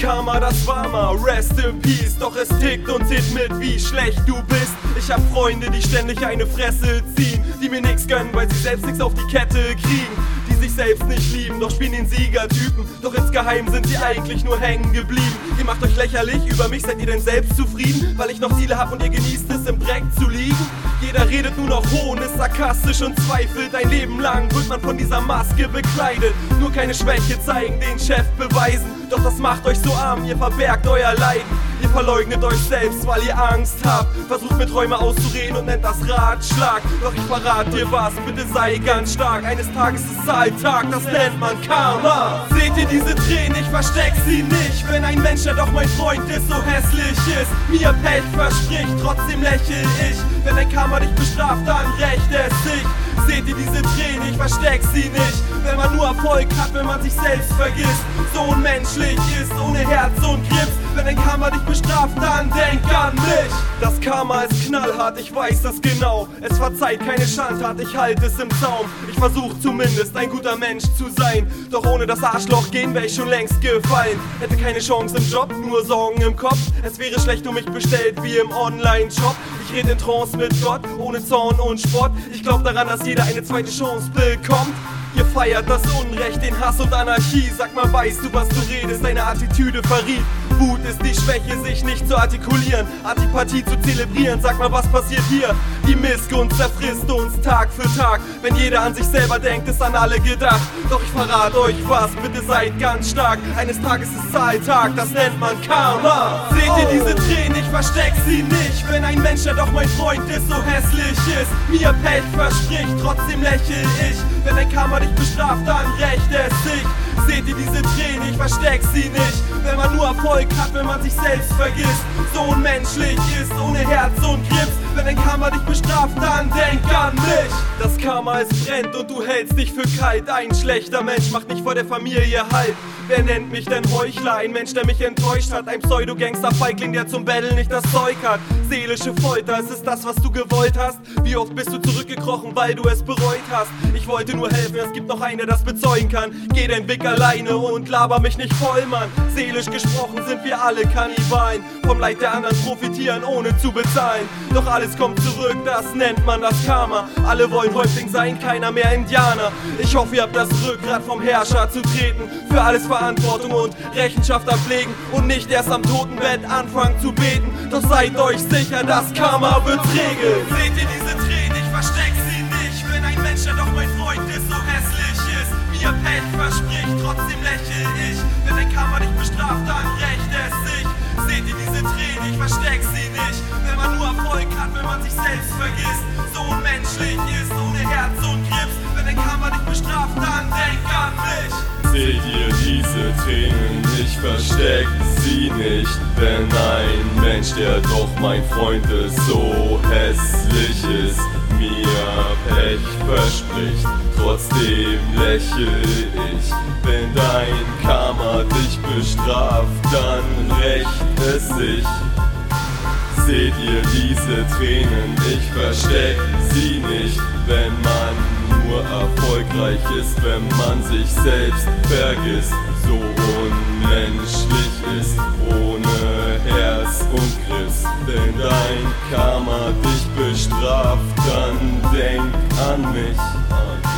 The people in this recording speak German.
Karma, das war mal, rest in peace. Doch es tickt und zählt mit, wie schlecht du bist. Ich hab Freunde, die ständig eine Fresse ziehen, die mir nix gönnen, weil sie selbst nix auf die Kette kriegen, die sich selbst nicht lieben, doch spielen den Siegertypen. Doch insgeheim sind sie eigentlich nur hängen geblieben. Ihr macht euch lächerlich, über mich seid ihr denn selbst zufrieden? Weil ich noch Ziele hab und ihr genießt es, im Dreck zu liegen? Jeder redet nur noch hohn, ist sarkastisch und zweifelt. Ein Leben lang wird man von dieser Maske bekleidet. Nur keine Schwäche zeigen, den Chef beweisen. Doch das macht euch so arm, ihr verbergt euer Leiden. Ihr verleugnet euch selbst, weil ihr Angst habt. Versucht mir Träume auszureden und nennt das Ratschlag. Doch ich verrat dir was, bitte sei ganz stark. Eines Tages ist Alltag, das nennt man Karma. Seht ihr diese Tränen, ich versteck sie nicht. Wenn ein Mensch, der doch mein Freund ist, so hässlich ist, mir Pech verspricht, trotzdem lächel ich. Wenn dein Karma dich bestraft, dann rächt es sich. Seht ihr diese Tränen, ich versteck sie nicht. Wenn man nur Erfolg hat, wenn man sich selbst vergisst, so unmenschlich ist, ohne Herz und Grips. Wenn dein Karma dich bestraft, dann denk an mich. Das Karma ist knallhart, ich weiß das genau. Es verzeiht keine Schandtat, ich halte es im Zaum. Ich versuch zumindest ein guter Mensch zu sein. Doch ohne das Arschloch gehen wär ich schon längst gefallen. Hätte keine Chance im Job, nur Sorgen im Kopf. Es wäre schlecht um mich bestellt wie im Online-Shop. Ich red in Trance mit Gott, ohne Zorn und Spott. Ich glaub daran, dass jeder eine zweite Chance bekommt. Ihr feiert das Unrecht, den Hass und Anarchie. Sag mal, weißt du, was du redest? Deine Attitüde verriet. Wut ist die Schwäche, sich nicht zu artikulieren, Antipathie zu zelebrieren. Sag mal, was passiert hier? Die Missgunst zerfrisst uns Tag für Tag. Wenn jeder an sich selber denkt, ist an alle gedacht. Doch ich verrate euch was, bitte seid ganz stark. Eines Tages ist Alltag, das nennt man Karma. Seht ihr diese Tränen, ich versteck sie nicht. Wenn ein Mensch, der doch mein Freund ist, so hässlich ist, mir Pech verspricht, trotzdem lächel ich. Wenn dein Karma dich bestraft, dann rächt es sich. Seht ihr diese Tränen, ich versteck sie nicht. Wenn man nur Erfolg hat, wenn man sich selbst vergisst, so unmenschlich ist, ohne Herz und Grips. Wenn dein Karma dich bestraft, dann denk an mich. Das Karma es brennt und du hältst dich für kalt. Ein schlechter Mensch macht nicht vor der Familie Halt. Wer nennt mich denn Heuchler? Ein Mensch, der mich enttäuscht hat. Ein Pseudo-Gangster-Feigling, der zum Betteln nicht das Zeug hat. Seelische Folter, ist es das, was du gewollt hast? Wie oft bist du zurückgekrochen, weil du es bereut hast? Ich wollte nur helfen, es gibt noch einen, der das bezeugen kann. Geh deinen Weg alleine und laber mich nicht voll, Mann. Seelisch gesprochen sind wir alle Kannibalen. Vom Leid der anderen profitieren, ohne zu bezahlen. Doch alles kommt zurück, das nennt man das Karma. Alle wollen Häuptling sein, keiner mehr Indianer. Ich hoffe, ihr habt das Rückgrat vom Herrscher zu treten. Für alles Verantwortung und Rechenschaft ablegen und nicht erst am Totenbett anfangen zu beten. Doch seid euch sicher, das Karma wird's regeln. Seht ihr diese Tränen, ich versteck sie nicht. Wenn ein Mensch, der doch mein Freund ist, so hässlich ist, mir Pech verspricht, trotzdem lächel ich. Wenn dein Karma dich bestraft, dann rächt es sich. Seht ihr diese Tränen, ich versteck sie nicht. Wenn man nur Erfolg hat, wenn man sich selbst vergisst, so unmenschlich ist, ohne Herz und Grips. Wenn dein Karma dich bestraft, dann denk an mich. Seht ihr diese Tränen, ich versteck sie nicht. Wenn ein Mensch, der doch mein Freund ist, so hässlich ist, mir Pech verspricht, trotzdem lächel ich. Wenn dein Karma dich bestraft, dann rächt es sich. Seht ihr diese Tränen, ich versteck sie nicht. Wenn man nur erfolgreich ist, wenn man sich selbst vergisst, so unmenschlich ist, ohne Herz und Grips. Wenn dein Karma dich bestraft, dann denk an mich.